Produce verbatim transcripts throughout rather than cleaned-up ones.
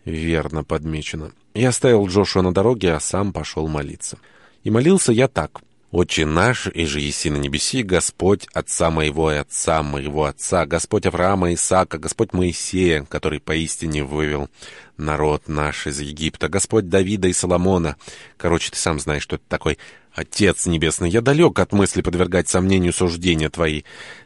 Верно подмечено. Я оставил Джошуа на дороге, а сам пошел молиться. И молился я так. «Отче наш, иже еси на небеси, Господь отца моего и отца моего отца, Господь Авраама и Исаака, Господь Моисея, который поистине вывел народ наш из Египта, Господь Давида и Соломона». Короче, ты сам знаешь, что это такой. Отец Небесный, я далек от мысли подвергать сомнению суждения твои.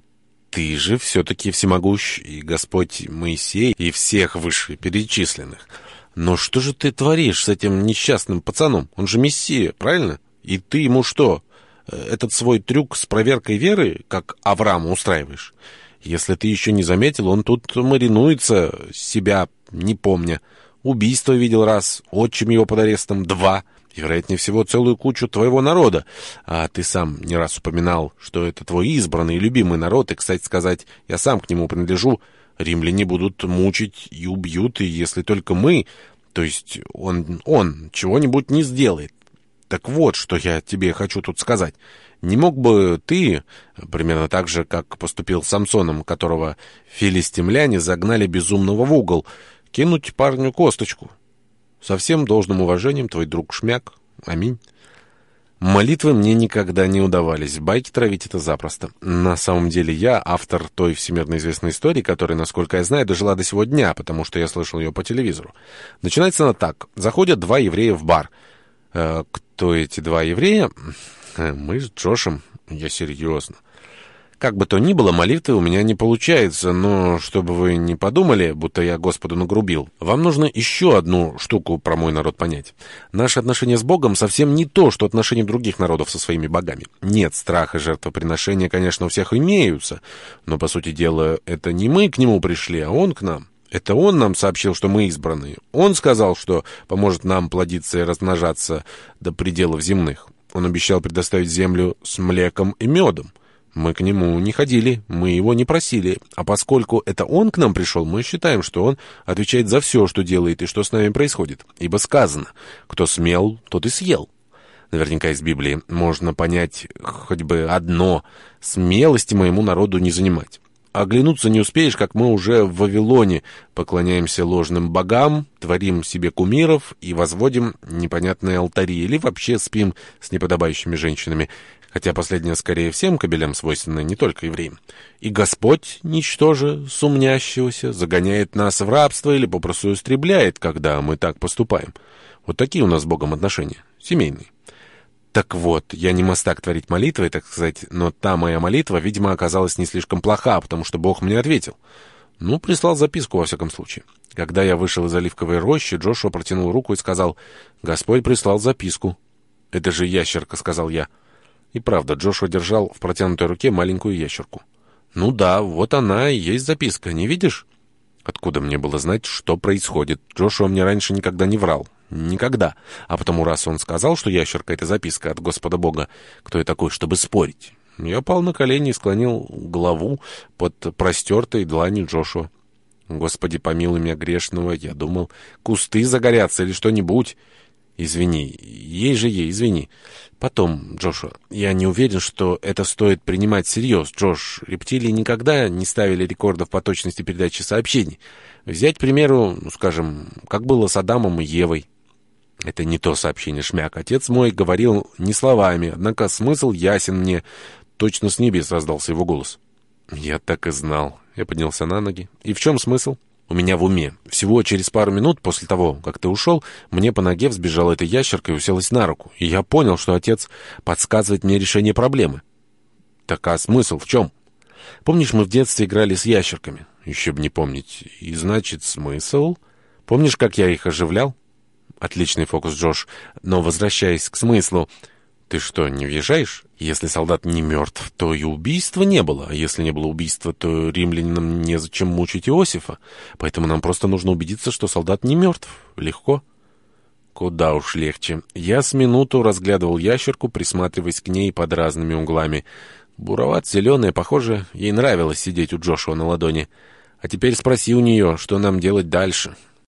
Ты же все-таки всемогущ, и Господь Моисей, и всех вышеперечисленных. Но что же ты творишь с этим несчастным пацаном? Он же Мессия, правильно? И ты ему что, этот свой трюк с проверкой веры, как Авраама, устраиваешь? Если ты еще не заметил, он тут маринуется, себя не помня. Убийство видел раз, отчим его под арестом два, и, вероятнее всего, целую кучу твоего народа. А ты сам не раз упоминал, что это твой избранный и любимый народ, и, кстати сказать, я сам к нему принадлежу. Римляне будут мучить и убьют, и если только мы, то есть он, он чего-нибудь не сделает. Так вот, что я тебе хочу тут сказать. Не мог бы ты, примерно так же, как поступил с Самсоном, которого филистимляне загнали безумного в угол, кинуть парню косточку? Со всем должным уважением, твой друг Шмяк. Аминь. Молитвы мне никогда не удавались. Байки травить — это запросто. На самом деле я автор той всемирно известной истории, которая, насколько я знаю, дожила до сего дня, потому что я слышал ее по телевизору. Начинается она так. Заходят два еврея в бар. Э, кто эти два еврея? Мы с Джошем. Я серьезно. Как бы то ни было, молитвы у меня не получается, но чтобы вы не подумали, будто я Господу нагрубил, вам нужно еще одну штуку про мой народ понять. Наше отношение с Богом совсем не то, что отношение других народов со своими богами. Нет, страх и жертвоприношения, конечно, у всех имеются, но, по сути дела, это не мы к Нему пришли, а Он к нам. Это Он нам сообщил, что мы избранные. Он сказал, что поможет нам плодиться и размножаться до пределов земных. Он обещал предоставить землю с млеком и медом. Мы к Нему не ходили, мы Его не просили. А поскольку это Он к нам пришел, мы считаем, что Он отвечает за все, что делает и что с нами происходит. Ибо сказано: кто смел, тот и съел. Наверняка из Библии можно понять хоть бы одно: смелости моему народу не занимать. Оглянуться не успеешь, как мы уже в Вавилоне поклоняемся ложным богам, творим себе кумиров и возводим непонятные алтари, или вообще спим с неподобающими женщинами, хотя последнее скорее всем кобелям свойственно, не только евреям. И Господь, ничтоже сумнящегося, загоняет нас в рабство или попросту истребляет, когда мы так поступаем. Вот такие у нас с Богом отношения, семейные. Так вот, я не мастак творить молитвы, так сказать, но та моя молитва, видимо, оказалась не слишком плоха, потому что Бог мне ответил. Ну, прислал записку, во всяком случае. Когда я вышел из оливковой рощи, Джошуа протянул руку и сказал: «Господь прислал записку». «Это же ящерка», — сказал я. И правда, Джошуа держал в протянутой руке маленькую ящерку. «Ну да, вот она и есть записка, не видишь?» Откуда мне было знать, что происходит? Джошуа мне раньше никогда не врал. Никогда. А потому, раз он сказал, что ящерка — это записка от Господа Бога, кто я такой, чтобы спорить? Я пал на колени и склонил голову под простертой дланью Джошуа. «Господи, помилуй меня грешного», я думал, кусты загорятся или что-нибудь. «Извини, ей же ей, извини». Потом, Джошуа, я не уверен, что это стоит принимать всерьез. Джош, рептилии никогда не ставили рекордов по точности передачи сообщений. Взять, к примеру, ну, скажем, как было с Адамом и Евой. Это не то сообщение, Шмяк. Отец мой говорил не словами, однако смысл ясен мне. Точно с небес раздался его голос. Я так и знал. Я поднялся на ноги. И в чем смысл? У меня в уме. Всего через пару минут после того, как ты ушел, мне по ноге взбежала эта ящерка и уселась на руку. И я понял, что отец подсказывает мне решение проблемы. Так а смысл в чем? Помнишь, мы в детстве играли с ящерками? Еще бы не помнить. И значит, смысл? Помнишь, как я их оживлял? Отличный фокус, Джош. Но возвращаясь к смыслу... Ты что, не въезжаешь? Если солдат не мертв, то и убийства не было. А если не было убийства, то римлянам незачем мучить Иосифа. Поэтому нам просто нужно убедиться, что солдат не мертв. Легко. Куда уж легче. Я с минуту разглядывал ящерку, присматриваясь к ней под разными углами. Буроват-зеленая, похоже, ей нравилось сидеть у Джошуа на ладони. А теперь спроси у нее, что нам делать дальше.